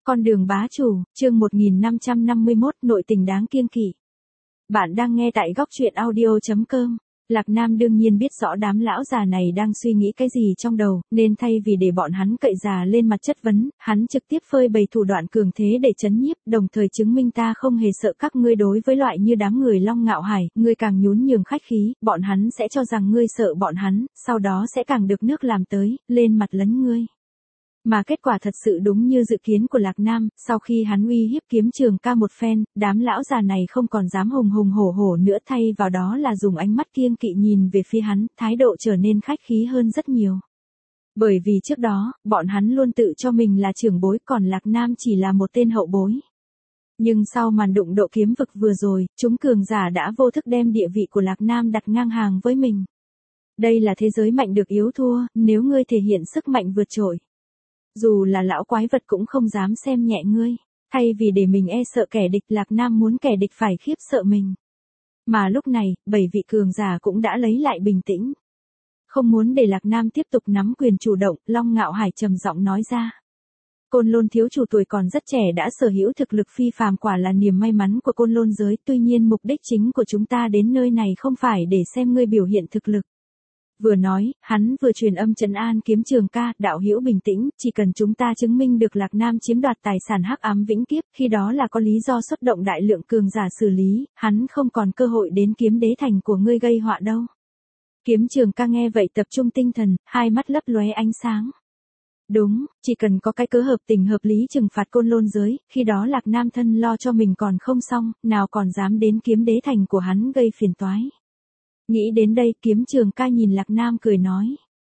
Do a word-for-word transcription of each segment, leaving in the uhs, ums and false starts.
Con đường bá chủ, chương một nghìn năm trăm năm mươi mốt, nội tình đáng kiêng kỵ. Bạn đang nghe tại góc truyện audio chấm com. Lạc Nam đương nhiên biết rõ đám lão già này đang suy nghĩ cái gì trong đầu, nên thay vì để bọn hắn cậy già lên mặt chất vấn, hắn trực tiếp phơi bày thủ đoạn cường thế để chấn nhiếp, đồng thời chứng minh ta không hề sợ các ngươi. Đối với loại như đám người Long Ngạo Hải, ngươi càng nhún nhường khách khí, bọn hắn sẽ cho rằng ngươi sợ bọn hắn, sau đó sẽ càng được nước làm tới, lên mặt lấn ngươi. Mà kết quả thật sự đúng như dự kiến của Lạc Nam, sau khi hắn uy hiếp Kiếm Trường Ca một phen, đám lão già này không còn dám hùng hùng hổ hổ nữa, thay vào đó là dùng ánh mắt kiêng kỵ nhìn về phía hắn, thái độ trở nên khách khí hơn rất nhiều. Bởi vì trước đó, bọn hắn luôn tự cho mình là trưởng bối, còn Lạc Nam chỉ là một tên hậu bối. Nhưng sau màn đụng độ kiếm vực vừa rồi, chúng cường giả đã vô thức đem địa vị của Lạc Nam đặt ngang hàng với mình. Đây là thế giới mạnh được yếu thua, nếu ngươi thể hiện sức mạnh vượt trội, dù là lão quái vật cũng không dám xem nhẹ ngươi. Thay vì để mình e sợ kẻ địch, Lạc Nam muốn kẻ địch phải khiếp sợ mình. Mà lúc này, bảy vị cường giả cũng đã lấy lại bình tĩnh. Không muốn để Lạc Nam tiếp tục nắm quyền chủ động, Long Ngạo Hải trầm giọng nói ra. Côn Lôn thiếu chủ tuổi còn rất trẻ đã sở hữu thực lực phi phàm, quả là niềm may mắn của Côn Lôn giới, tuy nhiên mục đích chính của chúng ta đến nơi này không phải để xem ngươi biểu hiện thực lực. Vừa nói, hắn vừa truyền âm trấn an Kiếm Trường Ca, đạo hữu bình tĩnh, chỉ cần chúng ta chứng minh được Lạc Nam chiếm đoạt tài sản hắc ám vĩnh kiếp, khi đó là có lý do xuất động đại lượng cường giả xử lý, hắn không còn cơ hội đến Kiếm Đế thành của ngươi gây họa đâu. Kiếm Trường Ca nghe vậy tập trung tinh thần, hai mắt lấp lóe ánh sáng. Đúng, chỉ cần có cái cớ hợp tình hợp lý trừng phạt Côn Lôn giới, khi đó Lạc Nam thân lo cho mình còn không xong, nào còn dám đến Kiếm Đế thành của hắn gây phiền toái. Nghĩ đến đây, Kiếm Trường Ca nhìn Lạc Nam cười nói.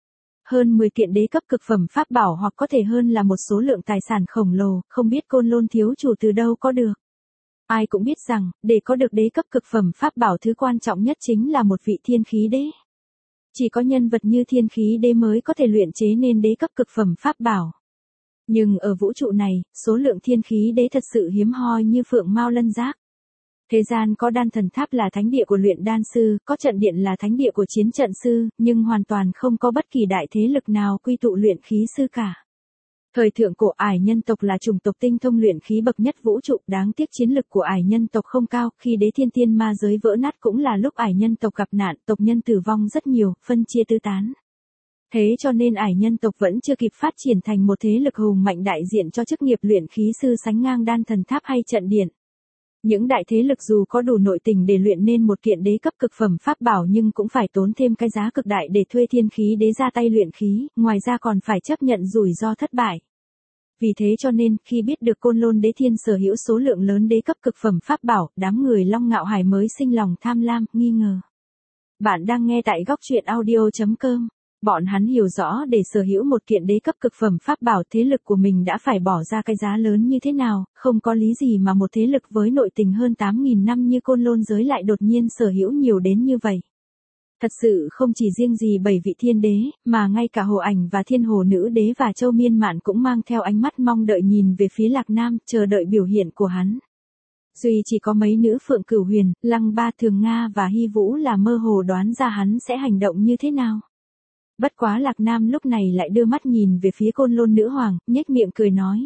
Hơn mười kiện đế cấp cực phẩm pháp bảo, hoặc có thể hơn là một số lượng tài sản khổng lồ, không biết Côn Lôn thiếu chủ từ đâu có được. Ai cũng biết rằng, để có được đế cấp cực phẩm pháp bảo, thứ quan trọng nhất chính là một vị thiên khí đế. Chỉ có nhân vật như thiên khí đế mới có thể luyện chế nên đế cấp cực phẩm pháp bảo. Nhưng ở vũ trụ này, số lượng thiên khí đế thật sự hiếm hoi như phượng mao lân giác. Thế gian có đan thần tháp là thánh địa của luyện đan sư, có trận điện là thánh địa của chiến trận sư, nhưng hoàn toàn không có bất kỳ đại thế lực nào quy tụ luyện khí sư cả. Thời thượng cổ Ải nhân tộc là chủng tộc tinh thông luyện khí bậc nhất vũ trụ, đáng tiếc chiến lực của Ải nhân tộc không cao, khi đế thiên tiên ma giới vỡ nát cũng là lúc Ải nhân tộc gặp nạn, tộc nhân tử vong rất nhiều, phân chia tứ tán. Thế cho nên Ải nhân tộc vẫn chưa kịp phát triển thành một thế lực hùng mạnh đại diện cho chức nghiệp luyện khí sư sánh ngang đan thần tháp hay trận điện. Những đại thế lực dù có đủ nội tình để luyện nên một kiện đế cấp cực phẩm pháp bảo, nhưng cũng phải tốn thêm cái giá cực đại để thuê thiên khí đế ra tay luyện khí, ngoài ra còn phải chấp nhận rủi ro thất bại. Vì thế cho nên, khi biết được Côn Lôn đế thiên sở hữu số lượng lớn đế cấp cực phẩm pháp bảo, đám người Long Ngạo Hải mới sinh lòng tham lam, nghi ngờ. Bạn đang nghe tại góc truyện audio chấm com. Bọn hắn hiểu rõ để sở hữu một kiện đế cấp cực phẩm pháp bảo, thế lực của mình đã phải bỏ ra cái giá lớn như thế nào, không có lý gì mà một thế lực với nội tình hơn tám nghìn năm như Côn Lôn giới lại đột nhiên sở hữu nhiều đến như vậy. Thật sự không chỉ riêng gì bảy vị thiên đế, mà ngay cả Hồ Ảnh và Thiên Hồ Nữ Đế và Châu Miên Mạn cũng mang theo ánh mắt mong đợi nhìn về phía Lạc Nam, chờ đợi biểu hiện của hắn. Duy chỉ có mấy nữ Phượng Cửu Huyền, Lăng Ba Thường Nga và Hy Vũ là mơ hồ đoán ra hắn sẽ hành động như thế nào. Bất quá Lạc Nam lúc này lại đưa mắt nhìn về phía Côn Lôn nữ hoàng, nhếch miệng cười nói.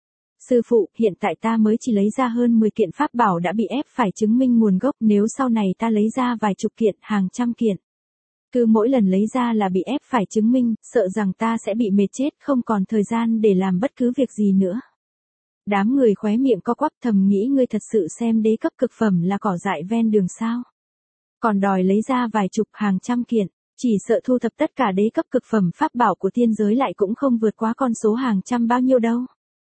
Sư phụ, hiện tại ta mới chỉ lấy ra hơn mười kiện pháp bảo đã bị ép phải chứng minh nguồn gốc, nếu sau này ta lấy ra vài chục kiện, hàng trăm kiện. Cứ mỗi lần lấy ra là bị ép phải chứng minh, sợ rằng ta sẽ bị mệt chết, không còn thời gian để làm bất cứ việc gì nữa. Đám người khóe miệng co quắp, thầm nghĩ ngươi thật sự xem đế cấp cực phẩm là cỏ dại ven đường sao. Còn đòi lấy ra vài chục, hàng trăm kiện. Chỉ sợ thu thập tất cả đế cấp cực phẩm pháp bảo của thiên giới lại cũng không vượt quá con số hàng trăm bao nhiêu đâu.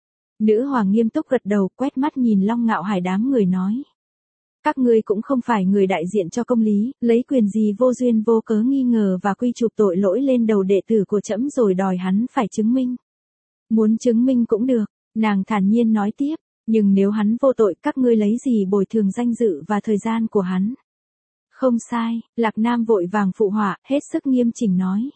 Nữ hoàng nghiêm túc gật đầu, quét mắt nhìn Long Ngạo Hải đám người nói. Các ngươi cũng không phải người đại diện cho công lý, lấy quyền gì vô duyên vô cớ nghi ngờ và quy chụp tội lỗi lên đầu đệ tử của trẫm rồi đòi hắn phải chứng minh. Muốn chứng minh cũng được, nàng thản nhiên nói tiếp, nhưng nếu hắn vô tội các ngươi lấy gì bồi thường danh dự và thời gian của hắn. Không sai, Lạc Nam vội vàng phụ họa, hết sức nghiêm chỉnh nói.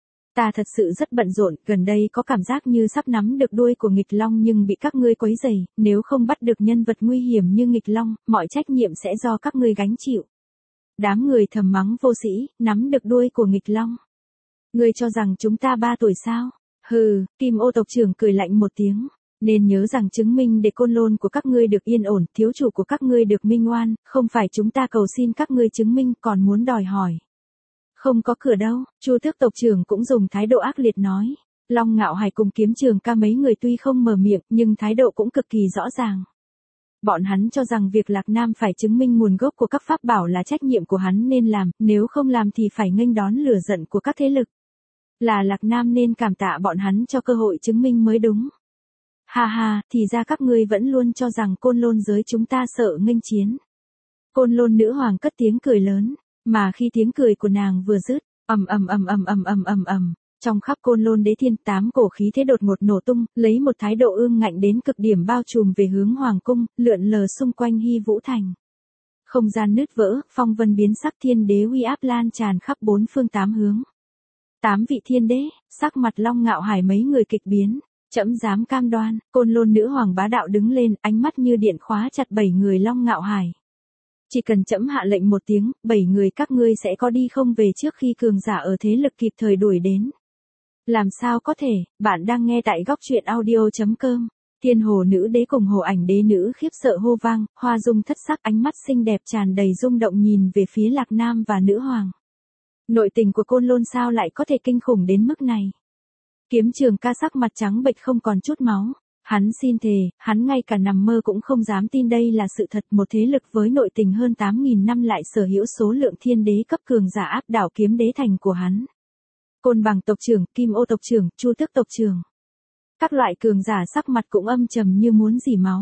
Ta thật sự rất bận rộn, gần đây có cảm giác như sắp nắm được đuôi của nghịch long nhưng bị các ngươi quấy rầy, nếu không bắt được nhân vật nguy hiểm như nghịch long, mọi trách nhiệm sẽ do các ngươi gánh chịu. Đám người thầm mắng vô sĩ, nắm được đuôi của nghịch long. Ngươi cho rằng chúng ta ba tuổi sao? Hừ, Kim Ô tộc trưởng cười lạnh một tiếng. Nên nhớ rằng chứng minh để Côn Lôn của các ngươi được yên ổn, thiếu chủ của các ngươi được minh oan, không phải chúng ta cầu xin các ngươi chứng minh, còn muốn đòi hỏi. Không có cửa đâu, Chu Tước tộc trưởng cũng dùng thái độ ác liệt nói. Long Ngạo Hải cùng Kiếm Trường Ca mấy người tuy không mở miệng, nhưng thái độ cũng cực kỳ rõ ràng. Bọn hắn cho rằng việc Lạc Nam phải chứng minh nguồn gốc của các pháp bảo là trách nhiệm của hắn nên làm, nếu không làm thì phải nghênh đón lửa giận của các thế lực. Là Lạc Nam nên cảm tạ bọn hắn cho cơ hội chứng minh mới đúng. Ha ha, thì ra các ngươi vẫn luôn cho rằng Côn Lôn giới chúng ta sợ nghênh chiến. Côn Lôn nữ hoàng cất tiếng cười lớn, mà khi tiếng cười của nàng vừa dứt, ầm ầm ầm ầm ầm ầm ầm ầm, trong khắp Côn Lôn đế thiên, tám cổ khí thế đột ngột nổ tung, lấy một thái độ ương ngạnh đến cực điểm bao trùm về hướng hoàng cung, lượn lờ xung quanh Hy Vũ Thành. Không gian nứt vỡ, phong vân biến sắc, thiên đế uy áp lan tràn khắp bốn phương tám hướng. Tám vị thiên đế, sắc mặt Long Ngạo Hải mấy người kịch biến. Trẫm dám cam đoan, Côn Lôn nữ hoàng bá đạo đứng lên, ánh mắt như điện khóa chặt bảy người Long Ngạo Hải. Chỉ cần trẫm hạ lệnh một tiếng, bảy người các ngươi sẽ có đi không về trước khi cường giả ở thế lực kịp thời đuổi đến. Làm sao có thể, bạn đang nghe tại góc truyện audio chấm com. Thiên hồ nữ đế cùng hồ ảnh đế nữ khiếp sợ hô vang, hoa dung thất sắc, ánh mắt xinh đẹp tràn đầy rung động nhìn về phía Lạc Nam và nữ hoàng. Nội tình của Côn Lôn sao lại có thể kinh khủng đến mức này? Kiếm Trường Ca sắc mặt trắng bệch không còn chút máu. Hắn xin thề, hắn ngay cả nằm mơ cũng không dám tin đây là sự thật, một thế lực với nội tình hơn tám nghìn năm lại sở hữu số lượng thiên đế cấp cường giả áp đảo Kiếm Đế thành của hắn. Côn Bằng tộc trưởng, Kim Ô tộc trưởng, Chu Tước tộc trưởng. Các loại cường giả sắc mặt cũng âm trầm như muốn rỉ máu.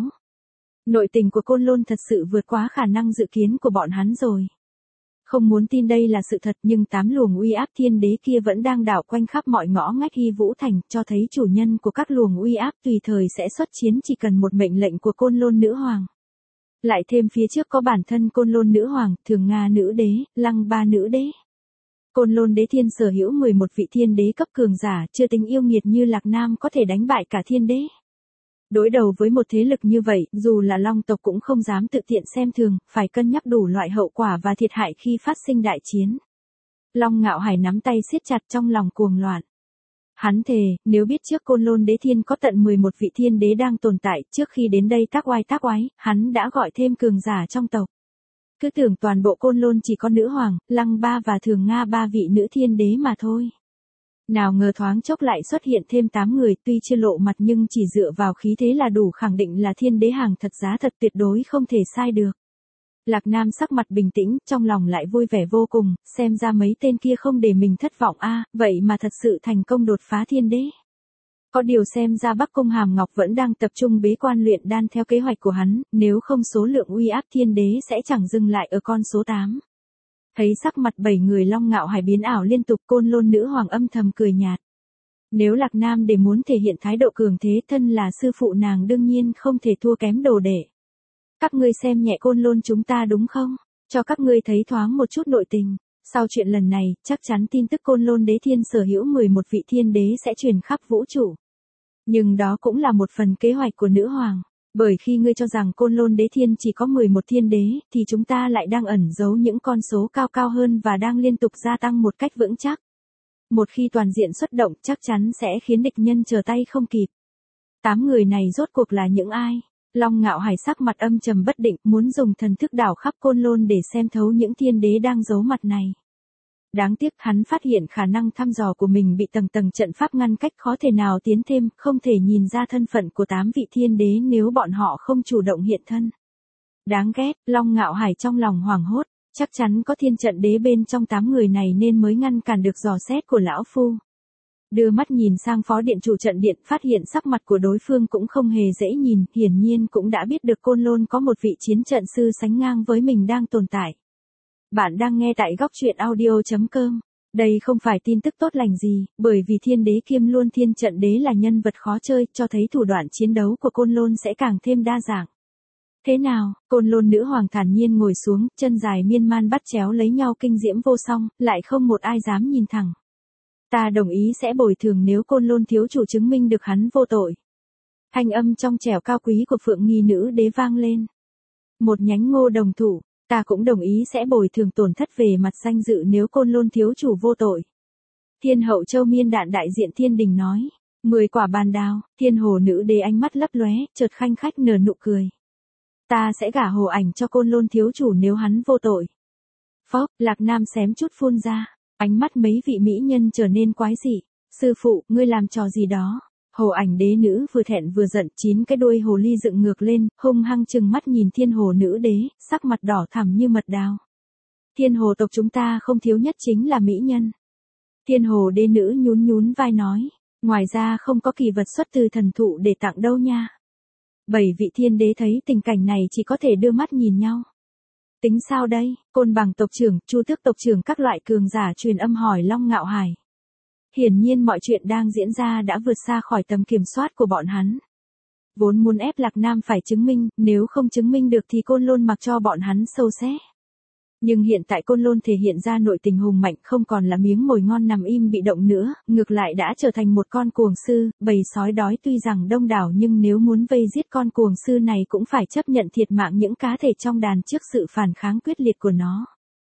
Nội tình của Côn Lôn thật sự vượt quá khả năng dự kiến của bọn hắn rồi. Không muốn tin đây là sự thật, nhưng tám luồng uy áp thiên đế kia vẫn đang đảo quanh khắp mọi ngõ ngách Hy Vũ Thành, cho thấy chủ nhân của các luồng uy áp tùy thời sẽ xuất chiến chỉ cần một mệnh lệnh của Côn Lôn nữ hoàng. Lại thêm phía trước có bản thân Côn Lôn nữ hoàng, Thường Nga nữ đế, Lăng Ba nữ đế. Côn Lôn đế thiên sở hữu mười một vị thiên đế cấp cường giả, chưa tính yêu nghiệt như Lạc Nam có thể đánh bại cả thiên đế. Đối đầu với một thế lực như vậy, dù là Long tộc cũng không dám tự tiện xem thường, phải cân nhắc đủ loại hậu quả và thiệt hại khi phát sinh đại chiến. Long Ngạo Hải nắm tay siết chặt, trong lòng cuồng loạn. Hắn thề, nếu biết trước Côn Lôn đế thiên có tận mười một vị thiên đế đang tồn tại, trước khi đến đây tác oai tác oái, hắn đã gọi thêm cường giả trong tộc. Cứ tưởng toàn bộ Côn Lôn chỉ có nữ hoàng, Lăng Ba và Thường Nga ba vị nữ thiên đế mà thôi. Nào ngờ thoáng chốc lại xuất hiện thêm tám người, tuy chưa lộ mặt nhưng chỉ dựa vào khí thế là đủ khẳng định là thiên đế hàng thật giá thật, tuyệt đối không thể sai được. Lạc Nam sắc mặt bình tĩnh, trong lòng lại vui vẻ vô cùng, xem ra mấy tên kia không để mình thất vọng a, vậy mà thật sự thành công đột phá thiên đế. Có điều xem ra Bắc Cung Hàm Ngọc vẫn đang tập trung bế quan luyện đan theo kế hoạch của hắn, nếu không số lượng uy áp thiên đế sẽ chẳng dừng lại ở con số tám. Thấy sắc mặt bảy người Long Ngạo Hải biến ảo liên tục, Côn Lôn nữ hoàng âm thầm cười nhạt. Nếu Lạc Nam để muốn thể hiện thái độ cường thế, thân là sư phụ nàng đương nhiên không thể thua kém đồ đệ. Các ngươi xem nhẹ Côn Lôn chúng ta đúng không? Cho các ngươi thấy thoáng một chút nội tình. Sau chuyện lần này, chắc chắn tin tức Côn Lôn đế thiên sở hữu mười một vị thiên đế sẽ truyền khắp vũ trụ. Nhưng đó cũng là một phần kế hoạch của nữ hoàng. Bởi khi ngươi cho rằng Côn Lôn đế thiên chỉ có mười một thiên đế, thì chúng ta lại đang ẩn giấu những con số cao cao hơn và đang liên tục gia tăng một cách vững chắc. Một khi toàn diện xuất động chắc chắn sẽ khiến địch nhân trở tay không kịp. Tám người này rốt cuộc là những ai? Long Ngạo Hải sắc mặt âm trầm bất định, muốn dùng thần thức đảo khắp Côn Lôn để xem thấu những thiên đế đang giấu mặt này. Đáng tiếc hắn phát hiện khả năng thăm dò của mình bị tầng tầng trận pháp ngăn cách, khó thể nào tiến thêm, không thể nhìn ra thân phận của tám vị thiên đế nếu bọn họ không chủ động hiện thân. Đáng ghét, Long Ngạo Hải trong lòng hoảng hốt, chắc chắn có thiên trận đế bên trong tám người này nên mới ngăn cản được dò xét của lão phu. Đưa mắt nhìn sang phó điện chủ trận điện, phát hiện sắc mặt của đối phương cũng không hề dễ nhìn, hiển nhiên cũng đã biết được Côn Lôn có một vị chiến trận sư sánh ngang với mình đang tồn tại. Bạn đang nghe tại góc truyện audio chấm com. Đây không phải tin tức tốt lành gì, bởi vì thiên đế kiêm luôn thiên trận đế là nhân vật khó chơi, cho thấy thủ đoạn chiến đấu của Côn Lôn sẽ càng thêm đa dạng. Thế nào? Côn Lôn nữ hoàng thản nhiên ngồi xuống, chân dài miên man bắt chéo lấy nhau kinh diễm vô song, lại không một ai dám nhìn thẳng. Ta đồng ý sẽ bồi thường nếu Côn Lôn thiếu chủ chứng minh được hắn vô tội. Thanh âm trong trẻo cao quý của Phượng Nghi nữ đế vang lên. Một nhánh Ngô đồng thủ. Ta cũng đồng ý sẽ bồi thường tổn thất về mặt danh dự nếu Côn Lôn thiếu chủ vô tội. Thiên hậu Châu Miên Đạn đại diện thiên đình nói. Mười quả bàn đào, Thiên Hồ nữ đế ánh mắt lấp lóe, chợt khanh khách nở nụ cười. Ta sẽ gả Hồ Ảnh cho Côn Lôn thiếu chủ nếu hắn vô tội. Phốc, Lạc Nam xém chút phun ra, ánh mắt mấy vị mỹ nhân trở nên quái dị. Sư phụ, ngươi làm trò gì đó? Hồ Ảnh đế nữ vừa thẹn vừa giận, chín cái đuôi hồ ly dựng ngược lên, hung hăng trừng mắt nhìn Thiên Hồ nữ đế, sắc mặt đỏ thẳm như mật đào. Thiên Hồ tộc chúng ta không thiếu nhất chính là mỹ nhân. Thiên Hồ đế nữ nhún nhún vai nói, ngoài ra không có kỳ vật xuất từ thần thụ để tặng đâu nha. Bảy vị thiên đế thấy tình cảnh này chỉ có thể đưa mắt nhìn nhau. Tính sao đây? Côn Bằng tộc trưởng, Chu Tước tộc trưởng các loại cường giả truyền âm hỏi Long Ngạo Hải. Hiển nhiên mọi chuyện đang diễn ra đã vượt xa khỏi tầm kiểm soát của bọn hắn. Vốn muốn ép Lạc Nam phải chứng minh, nếu không chứng minh được thì Côn Lôn mặc cho bọn hắn sâu xé. Nhưng hiện tại Côn Lôn thể hiện ra nội tình hùng mạnh, không còn là miếng mồi ngon nằm im bị động nữa, ngược lại đã trở thành một con cuồng sư, bầy sói đói tuy rằng đông đảo nhưng nếu muốn vây giết con cuồng sư này cũng phải chấp nhận thiệt mạng những cá thể trong đàn trước sự phản kháng quyết liệt của nó.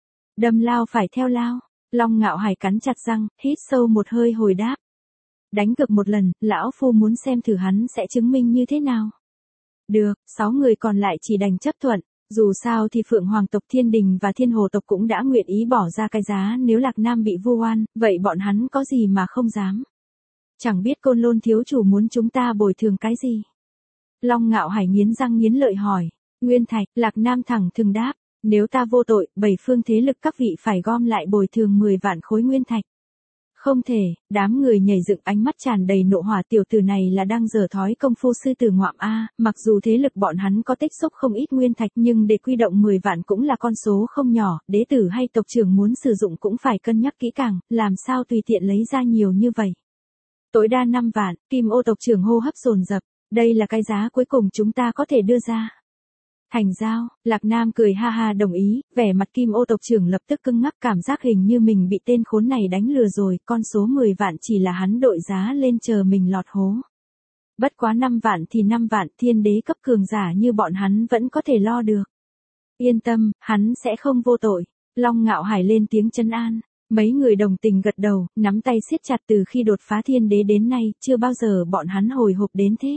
Đâm lao phải theo lao, Long Ngạo Hải cắn chặt răng, hít sâu một hơi hồi đáp. Đánh cược một lần, lão phu muốn xem thử hắn sẽ chứng minh như thế nào. Được, sáu người còn lại chỉ đành chấp thuận. Dù sao thì Phượng Hoàng tộc Thiên Đình và Thiên Hồ tộc cũng đã nguyện ý bỏ ra cái giá nếu Lạc Nam bị vu oan, vậy bọn hắn có gì mà không dám. Chẳng biết Côn Lôn thiếu chủ muốn chúng ta bồi thường cái gì. Long Ngạo Hải nghiến răng nghiến lợi hỏi. Nguyên thạch, Lạc Nam thẳng thừng đáp. Nếu ta vô tội, bảy phương thế lực các vị phải gom lại bồi thường mười vạn khối nguyên thạch. Không thể, đám người nhảy dựng ánh mắt tràn đầy nộ hỏa, tiểu tử này là đang giở thói công phu sư tử ngoạm a, mặc dù thế lực bọn hắn có tích xúc không ít nguyên thạch nhưng để quy động mười vạn cũng là con số không nhỏ, đế tử hay tộc trưởng muốn sử dụng cũng phải cân nhắc kỹ càng, làm sao tùy tiện lấy ra nhiều như vậy. Tối đa năm vạn, Kim Ô tộc trưởng hô hấp dồn dập, đây là cái giá cuối cùng chúng ta có thể đưa ra. Thành giao, Lạc Nam cười ha ha đồng ý, vẻ mặt Kim Ô tộc trưởng lập tức cứng ngắc, cảm giác hình như mình bị tên khốn này đánh lừa rồi, con số mười vạn chỉ là hắn đội giá lên chờ mình lọt hố. Bất quá năm vạn thì năm vạn, thiên đế cấp cường giả như bọn hắn vẫn có thể lo được. Yên tâm, hắn sẽ không vô tội. Long Ngạo Hải lên tiếng trấn an. Mấy người đồng tình gật đầu, nắm tay siết chặt, từ khi đột phá thiên đế đến nay, chưa bao giờ bọn hắn hồi hộp đến thế.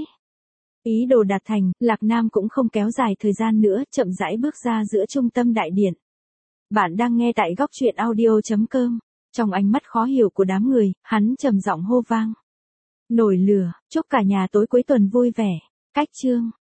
Ý đồ đạt thành, Lạc Nam cũng không kéo dài thời gian nữa, chậm rãi bước ra giữa trung tâm đại điện. Bạn đang nghe tại góc truyện audio chấm com. Trong ánh mắt khó hiểu của đám người, hắn trầm giọng hô vang. Nổi lửa, chúc cả nhà tối cuối tuần vui vẻ. Cách chương.